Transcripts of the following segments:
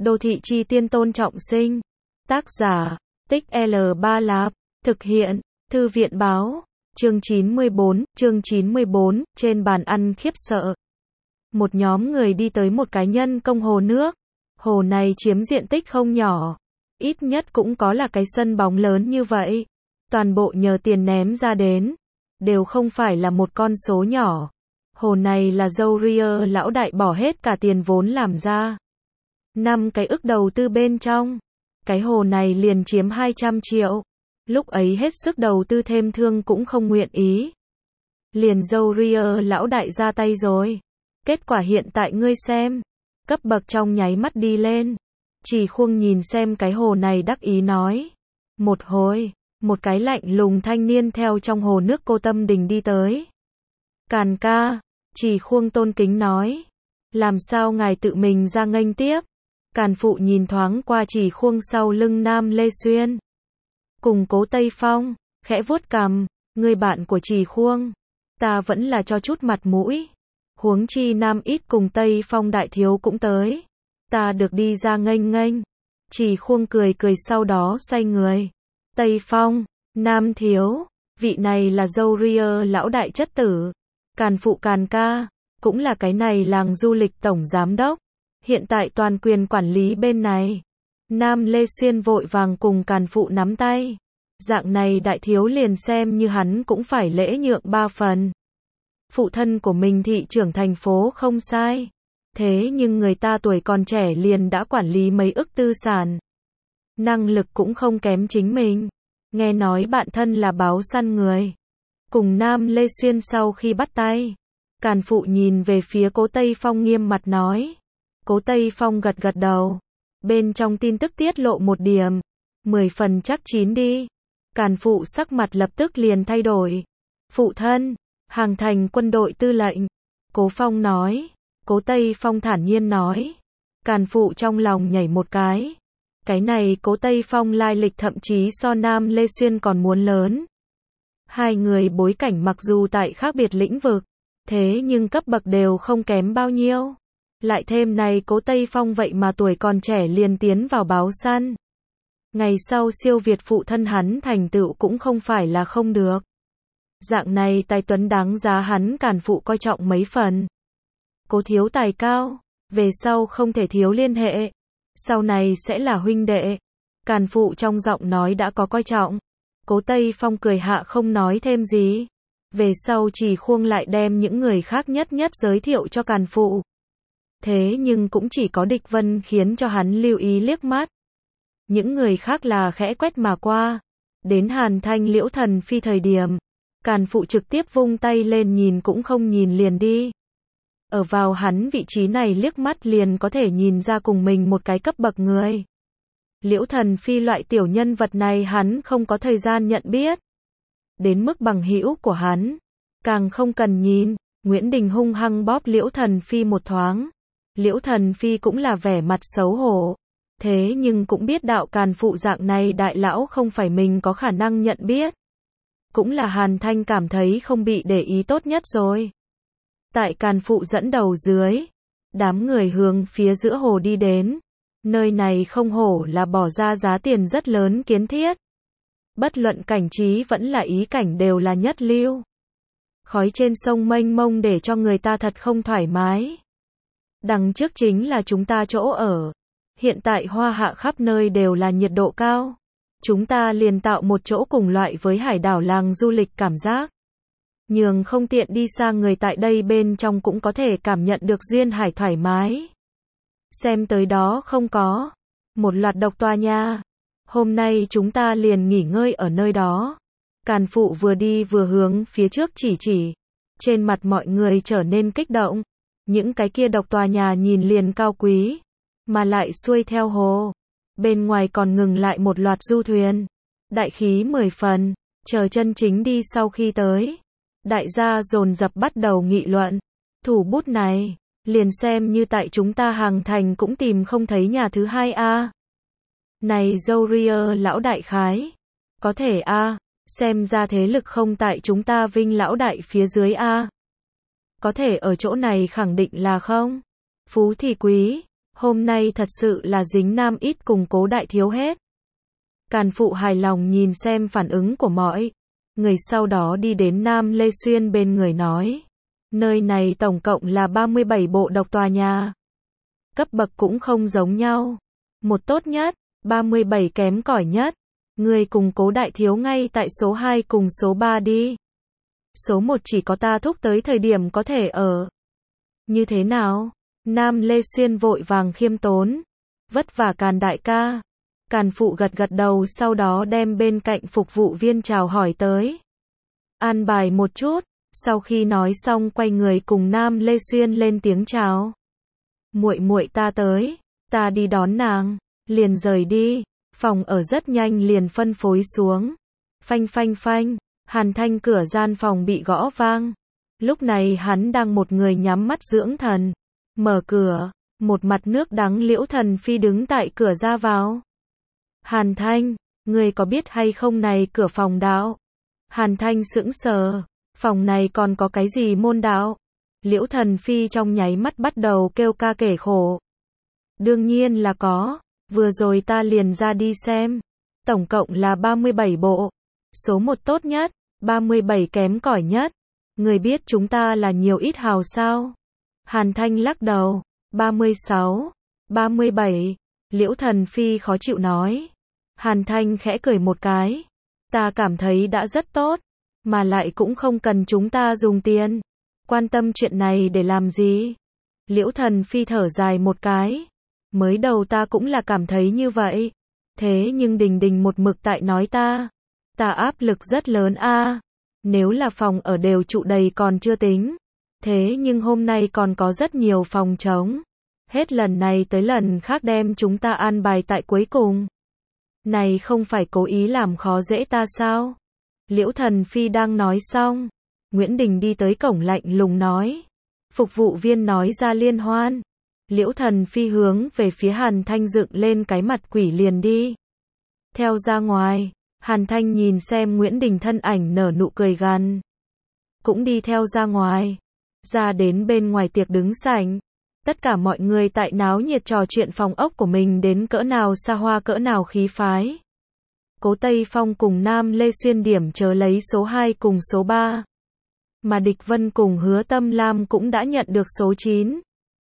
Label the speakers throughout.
Speaker 1: Đô thị chi tiên Tôn Trọng Sinh. Tác giả, Tích L3 Lạp. Thực hiện, Thư viện báo. Chương 94, trên bàn ăn khiếp sợ. Một nhóm người đi tới một cái nhân công hồ nước. Hồ này chiếm diện tích không nhỏ. Ít nhất cũng có là cái sân bóng lớn như vậy. Toàn bộ nhờ tiền ném ra đến. Đều không phải là một con số nhỏ. Hồ này là Zourier lão đại bỏ hết cả tiền vốn làm ra. 5 cái ức đầu tư bên trong. Cái hồ này liền chiếm 200 triệu. Lúc ấy hết sức đầu tư thêm thương cũng không nguyện ý. Liền Zourier lão đại ra tay rồi. Kết quả hiện tại ngươi xem. Cấp bậc trong nháy mắt đi lên. Chỉ Khuông nhìn xem cái hồ này đắc ý nói. Một hồi, một cái lạnh lùng thanh niên theo trong hồ nước Cô Tâm Đình đi tới. Càn ca, Chỉ Khuông tôn kính nói. Làm sao ngài tự mình ra nghênh tiếp? Càn phụ nhìn thoáng qua Chỉ Khuông sau lưng Nam Lê Xuyên. Cùng Cố Tây Phong, khẽ vuốt cằm, người bạn của Chỉ Khuông. Ta vẫn là cho chút mặt mũi. Huống chi Nam Ít cùng Tây Phong đại thiếu cũng tới. Ta được đi ra nghênh nghênh. Chỉ Khuông cười cười sau đó xoay người. Tây Phong, Nam thiếu, vị này là Zourier lão đại chất tử. Càn phụ Càn ca, cũng là cái này làng du lịch tổng giám đốc. Hiện tại toàn quyền quản lý bên này. Nam Lê Xuyên vội vàng cùng Càn phụ nắm tay. Dạng này đại thiếu liền xem như hắn cũng phải lễ nhượng 3 phần. Phụ thân của mình thị trưởng thành phố không sai. Thế nhưng người ta tuổi còn trẻ liền đã quản lý mấy ức tư sản. Năng lực cũng không kém chính mình. Nghe nói bạn thân là báo săn người. Cùng Nam Lê Xuyên sau khi bắt tay. Càn phụ nhìn về phía Cố Tây Phong nghiêm mặt nói. Cố Tây Phong gật gật đầu. Bên trong tin tức tiết lộ một điểm. 10 phần chắc chín đi. Càn phụ sắc mặt lập tức liền thay đổi. Phụ thân, Hàng Thành quân đội tư lệnh. Cố Phong nói. Cố Tây Phong thản nhiên nói. Càn phụ trong lòng nhảy một cái. Cái này Cố Tây Phong lai lịch thậm chí so Nam Lê Xuyên còn muốn lớn. Hai người bối cảnh mặc dù tại khác biệt lĩnh vực. Thế nhưng cấp bậc đều không kém bao nhiêu. Lại thêm này Cố Tây Phong vậy mà tuổi còn trẻ liền tiến vào báo săn. Ngày sau siêu việt phụ thân hắn thành tựu cũng không phải là không được. Dạng này tài tuấn đáng giá hắn Càn phụ coi trọng mấy phần. Cố thiếu tài cao, về sau không thể thiếu liên hệ. Sau này sẽ là huynh đệ. Càn phụ trong giọng nói đã có coi trọng. Cố Tây Phong cười hạ không nói thêm gì. Về sau Chỉ Khuông lại đem những người khác nhất nhất giới thiệu cho Càn phụ. Thế nhưng cũng chỉ có Địch Vân khiến cho hắn lưu ý liếc mắt. Những người khác là khẽ quét mà qua. Đến Hàn Thanh Liễu Thần Phi thời điểm. Càn phụ trực tiếp vung tay lên nhìn cũng không nhìn liền đi. Ở vào hắn vị trí này liếc mắt liền có thể nhìn ra cùng mình một cái cấp bậc người. Liễu Thần Phi loại tiểu nhân vật này hắn không có thời gian nhận biết. Đến mức bằng hữu của hắn. Càng không cần nhìn. Nguyễn Đình hung hăng bóp Liễu Thần Phi một thoáng. Liễu Thần Phi cũng là vẻ mặt xấu hổ. Thế nhưng cũng biết đạo Càn phụ dạng này đại lão không phải mình có khả năng nhận biết. Cũng là Hàn Thanh cảm thấy không bị để ý tốt nhất rồi. Tại Càn phụ dẫn đầu dưới. Đám người hướng phía giữa hồ đi đến. Nơi này không hổ là bỏ ra giá tiền rất lớn kiến thiết. Bất luận cảnh trí vẫn là ý cảnh đều là nhất lưu. Khói trên sông mênh mông để cho người ta thật không thoải mái. Đằng trước chính là chúng ta chỗ ở. Hiện tại hoa hạ khắp nơi đều là nhiệt độ cao. Chúng ta liền tạo một chỗ cùng loại với hải đảo làng du lịch cảm giác. Nhường không tiện đi xa người tại đây bên trong cũng có thể cảm nhận được duyên hải thoải mái. Xem tới đó không có. Một loạt độc tòa nhà. Hôm nay chúng ta liền nghỉ ngơi ở nơi đó. Càn phụ vừa đi vừa hướng phía trước chỉ. Trên mặt mọi người trở nên kích động. Những cái kia độc tòa nhà nhìn liền cao quý. Mà lại xuôi theo hồ. Bên ngoài còn ngừng lại một loạt du thuyền. Đại khí 10 phần. Chờ chân chính đi sau khi tới. Đại gia dồn dập bắt đầu nghị luận. Thủ bút này. Liền xem như tại chúng ta Hàng Thành cũng tìm không thấy nhà thứ hai a. Này Zourier lão đại khái. Có thể a. Xem ra thế lực không tại chúng ta Vinh lão đại phía dưới a. Có thể ở chỗ này khẳng định là không. Phú thì quý. Hôm nay thật sự là dính Nam ít cùng Cố đại thiếu hết. Càn Phụ hài lòng nhìn xem phản ứng của mọi người, sau đó đi đến Nam Lê Xuyên bên người nói. Nơi này tổng cộng là 37 bộ độc tòa nhà. Cấp bậc cũng không giống nhau. Một tốt nhất, 37 kém cỏi nhất. Người cùng Cố đại thiếu ngay tại số 2 cùng số 3 đi. Số 1 chỉ có ta thúc tới thời điểm có thể ở. Như thế nào? Nam Lê Xuyên vội vàng khiêm tốn. Vất vả Càn đại ca. Càn Phụ gật gật đầu, sau đó đem bên cạnh phục vụ viên chào hỏi tới. An bài một chút, sau khi nói xong quay người cùng Nam Lê Xuyên lên tiếng chào. Muội muội ta tới, ta đi đón nàng, liền rời đi. Phòng ở rất nhanh liền phân phối xuống. Phanh phanh phanh, Hàn Thanh cửa gian phòng bị gõ vang. Lúc này hắn đang một người nhắm mắt dưỡng thần. Mở cửa, một mặt nước đắng Liễu Thần Phi đứng tại cửa ra vào. Hàn Thanh, ngươi có biết hay không này cửa phòng đạo? Hàn Thanh sững sờ, phòng này còn có cái gì môn đạo? Liễu Thần Phi trong nháy mắt bắt đầu kêu ca kể khổ. Đương nhiên là có, vừa rồi ta liền ra đi xem. Tổng cộng là 37 bộ. Số 1 tốt nhất, 37 kém cỏi nhất. Người biết chúng ta là nhiều ít hào sao? Hàn Thanh lắc đầu. 36, 37. Liễu Thần Phi khó chịu nói. Hàn Thanh khẽ cười một cái. Ta cảm thấy đã rất tốt, mà lại cũng không cần chúng ta dùng tiền. Quan tâm chuyện này để làm gì? Liễu Thần Phi thở dài một cái. Mới đầu ta cũng là cảm thấy như vậy. Thế nhưng Đình Đình một mực tại nói ta áp lực rất lớn a. Nếu là phòng ở đều trụ đầy còn chưa tính. Thế nhưng hôm nay còn có rất nhiều phòng trống. Hết lần này tới lần khác đem chúng ta an bài tại cuối cùng. Này không phải cố ý làm khó dễ ta sao? Liễu Thần Phi đang nói xong. Nguyễn Đình đi tới cổng lạnh lùng nói. Phục vụ viên nói ra liên hoan. Liễu Thần Phi hướng về phía Hàn Thanh dựng lên cái mặt quỷ liền đi. Theo ra ngoài, Hàn Thanh nhìn xem Nguyễn Đình thân ảnh nở nụ cười gằn. Cũng đi theo ra ngoài. Ra đến bên ngoài tiệc đứng sảnh. Tất cả mọi người tại náo nhiệt trò chuyện phòng ốc của mình đến cỡ nào xa hoa cỡ nào khí phái. Cố Tây Phong cùng Nam Lê Xuyên điểm chờ lấy số 2 cùng số 3. Mà Địch Vân cùng Hứa Tâm Lam cũng đã nhận được số 9.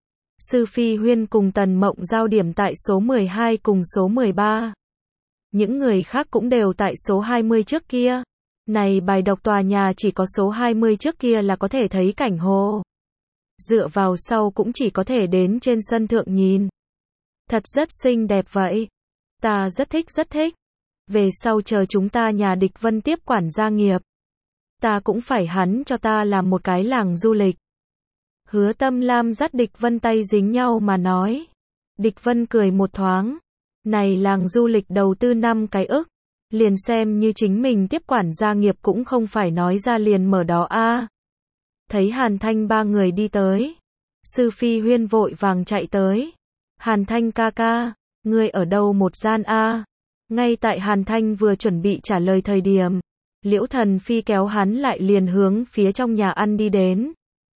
Speaker 1: Sư Phi Huyên cùng Tần Mộng giao điểm tại số 12 cùng số 13. Những người khác cũng đều tại số 20 trước kia. Này bài độc tòa nhà chỉ có số 20 trước kia là có thể thấy cảnh hồ. Dựa vào sau cũng chỉ có thể đến trên sân thượng nhìn. Thật rất xinh đẹp vậy. Ta rất thích. Về sau chờ chúng ta nhà Địch Vân tiếp quản gia nghiệp. Ta cũng phải hắn cho ta làm một cái làng du lịch. Hứa Tâm Lam dắt Địch Vân tay dính nhau mà nói. Địch Vân cười một thoáng. Này làng du lịch đầu tư 5 cái ức. Liền xem như chính mình tiếp quản gia nghiệp cũng không phải nói ra liền mở đó a. Thấy Hàn Thanh ba người đi tới. Sư Phi Huyên vội vàng chạy tới. Hàn Thanh ca ca, ngươi ở đâu một gian a? Ngay tại Hàn Thanh vừa chuẩn bị trả lời thời điểm. Liễu Thần Phi kéo hắn lại liền hướng phía trong nhà ăn đi đến.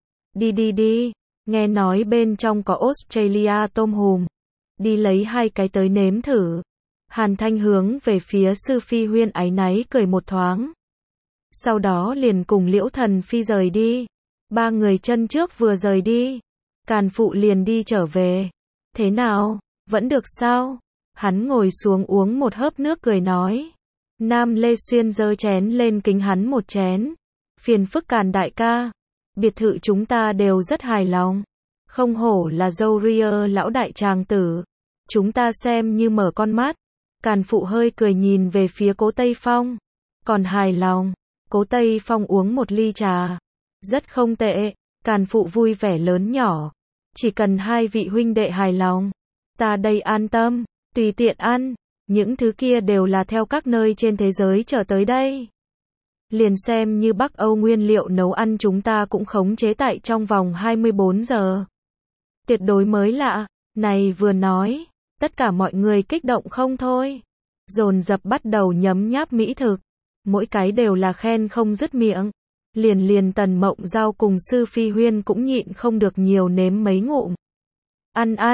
Speaker 1: Đi, nghe nói bên trong có Australia tôm hùm. Đi lấy 2 cái tới nếm thử. Hàn Thanh hướng về phía Sư Phi Huyên áy náy cười một thoáng. Sau đó liền cùng Liễu Thần Phi rời đi. 3 người chân trước vừa rời đi. Càn Phụ liền đi trở về. Thế nào, vẫn được sao? Hắn ngồi xuống uống một hớp nước cười nói. Nam Lê Xuyên giơ chén lên kính hắn một chén. Phiền phức Càn đại ca. Biệt thự chúng ta đều rất hài lòng. Không hổ là dâu ria lão đại tràng tử. Chúng ta xem như mở con mắt. Càn Phụ hơi cười nhìn về phía Cố Tây Phong. Còn hài lòng. Cố Tây Phong uống một ly trà. Rất không tệ. Càn Phụ vui vẻ lớn nhỏ. Chỉ cần 2 vị huynh đệ hài lòng. Ta đây an tâm. Tùy tiện ăn. Những thứ kia đều là theo các nơi trên thế giới trở tới đây. Liền xem như Bắc Âu nguyên liệu nấu ăn chúng ta cũng khống chế tại trong vòng 24 giờ. Tuyệt đối mới lạ. Này vừa nói. Tất cả mọi người kích động không thôi. Dồn dập bắt đầu nhấm nháp mỹ thực. Mỗi cái đều là khen không dứt miệng. Liền Tần Mộng Giao cùng Sư Phi Huyên cũng nhịn không được nhiều nếm mấy ngụm. Ăn,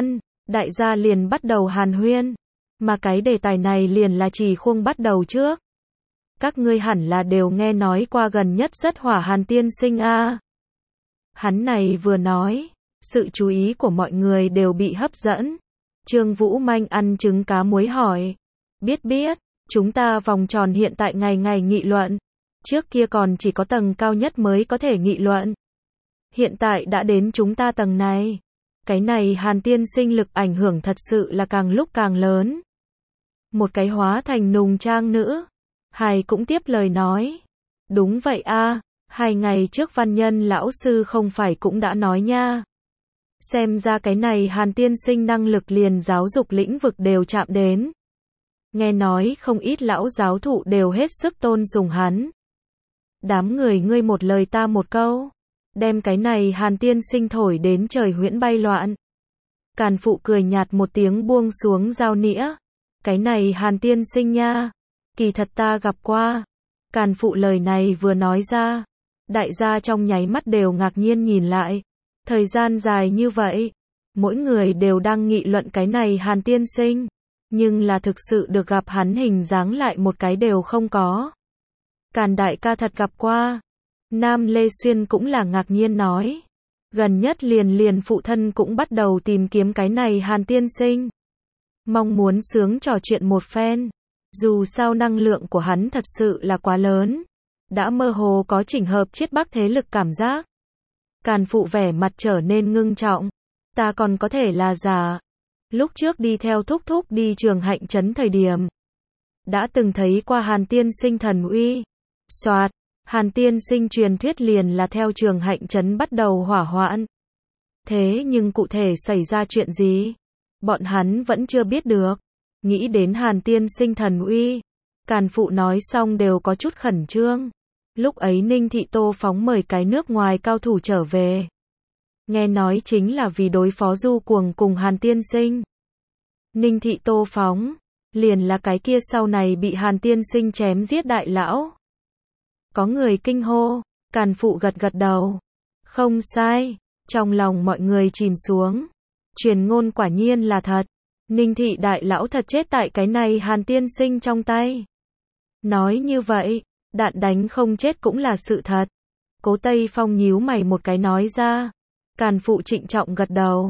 Speaker 1: đại gia liền bắt đầu hàn huyên. Mà cái đề tài này liền là Trì Khuông bắt đầu trước. Các ngươi hẳn là đều nghe nói qua gần nhất rất hỏa Hàn tiên sinh a. Hắn này vừa nói, sự chú ý của mọi người đều bị hấp dẫn. Trương Vũ Manh ăn trứng cá muối hỏi. Biết, chúng ta vòng tròn hiện tại ngày ngày nghị luận. Trước kia còn chỉ có tầng cao nhất mới có thể nghị luận. Hiện tại đã đến chúng ta tầng này. Cái này Hàn tiên sinh lực ảnh hưởng thật sự là càng lúc càng lớn. Một cái hóa thành nùng trang nữ. Hài cũng tiếp lời nói. Đúng vậy a, 2 ngày trước văn nhân lão sư không phải cũng đã nói nha. Xem ra cái này Hàn tiên sinh năng lực liền giáo dục lĩnh vực đều chạm đến. Nghe nói không ít lão giáo thụ đều hết sức tôn sùng hắn. Đám người ngươi một lời ta một câu. Đem cái này Hàn tiên sinh thổi đến trời huyễn bay loạn. Càn Phụ cười nhạt một tiếng buông xuống dao nĩa. Cái này Hàn tiên sinh nha. Kỳ thật ta gặp qua. Càn Phụ lời này vừa nói ra. Đại gia trong nháy mắt đều ngạc nhiên nhìn lại. Thời gian dài như vậy. Mỗi người đều đang nghị luận cái này Hàn tiên sinh. Nhưng là thực sự được gặp hắn hình dáng lại một cái đều không có. Càn đại ca thật gặp qua. Nam Lê Xuyên cũng là ngạc nhiên nói. Gần nhất liền phụ thân cũng bắt đầu tìm kiếm cái này Hàn tiên sinh. Mong muốn sướng trò chuyện một phen. Dù sao năng lượng của hắn thật sự là quá lớn. Đã mơ hồ có chỉnh hợp chiết bắc thế lực cảm giác. Càn Phụ vẻ mặt trở nên ngưng trọng. Ta còn có thể là giả. Lúc trước đi theo thúc thúc đi Trường Hạnh Trấn thời điểm. Đã từng thấy qua Hàn tiên sinh thần uy. Soạt, Hàn tiên sinh truyền thuyết liền là theo Trường Hạnh Trấn bắt đầu hỏa hoạn. Thế nhưng cụ thể xảy ra chuyện gì? Bọn hắn vẫn chưa biết được. Nghĩ đến Hàn tiên sinh thần uy. Càn Phụ nói xong đều có chút khẩn trương. Lúc ấy Ninh Thị Tô Phóng mời cái nước ngoài cao thủ trở về. Nghe nói chính là vì đối phó Du Cuồng cùng Hàn tiên sinh. Ninh Thị Tô Phóng, liền là cái kia sau này bị Hàn tiên sinh chém giết đại lão. Có người kinh hô, Càn Phụ gật gật đầu. Không sai, trong lòng mọi người chìm xuống. Truyền ngôn quả nhiên là thật. Ninh Thị đại lão thật chết tại cái này Hàn tiên sinh trong tay. Nói như vậy, đạn đánh không chết cũng là sự thật. Cố Tây Phong nhíu mày một cái nói ra. Càn Phụ trịnh trọng gật đầu.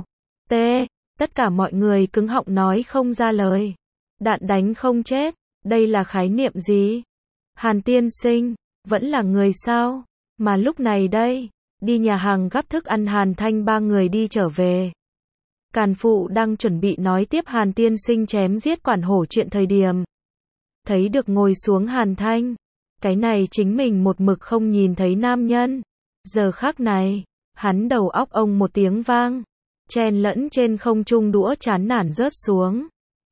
Speaker 1: Tất cả mọi người cứng họng nói không ra lời. Đạn đánh không chết, đây là khái niệm gì? Hàn tiên sinh, vẫn là người sao? Mà lúc này đây, đi nhà hàng gắp thức ăn Hàn Thanh 3 người đi trở về. Càn Phụ đang chuẩn bị nói tiếp Hàn tiên sinh chém giết quản hổ chuyện thời điểm. Thấy được ngồi xuống Hàn Thanh. Cái này chính mình một mực không nhìn thấy nam nhân. Giờ khắc này, hắn đầu óc ông một tiếng vang. Chen lẫn trên không trung đũa chán nản rớt xuống.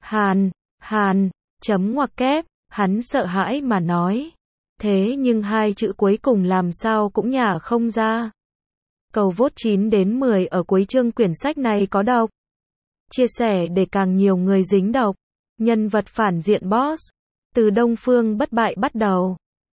Speaker 1: Hàn, chấm ngoặc kép, hắn sợ hãi mà nói. Thế nhưng 2 chữ cuối cùng làm sao cũng nhả không ra. Cầu vote 9 đến 10 ở cuối chương quyển sách này có độc. Chia sẻ để càng nhiều người dính độc. Nhân vật phản diện boss. Từ Đông Phương bất bại bắt đầu.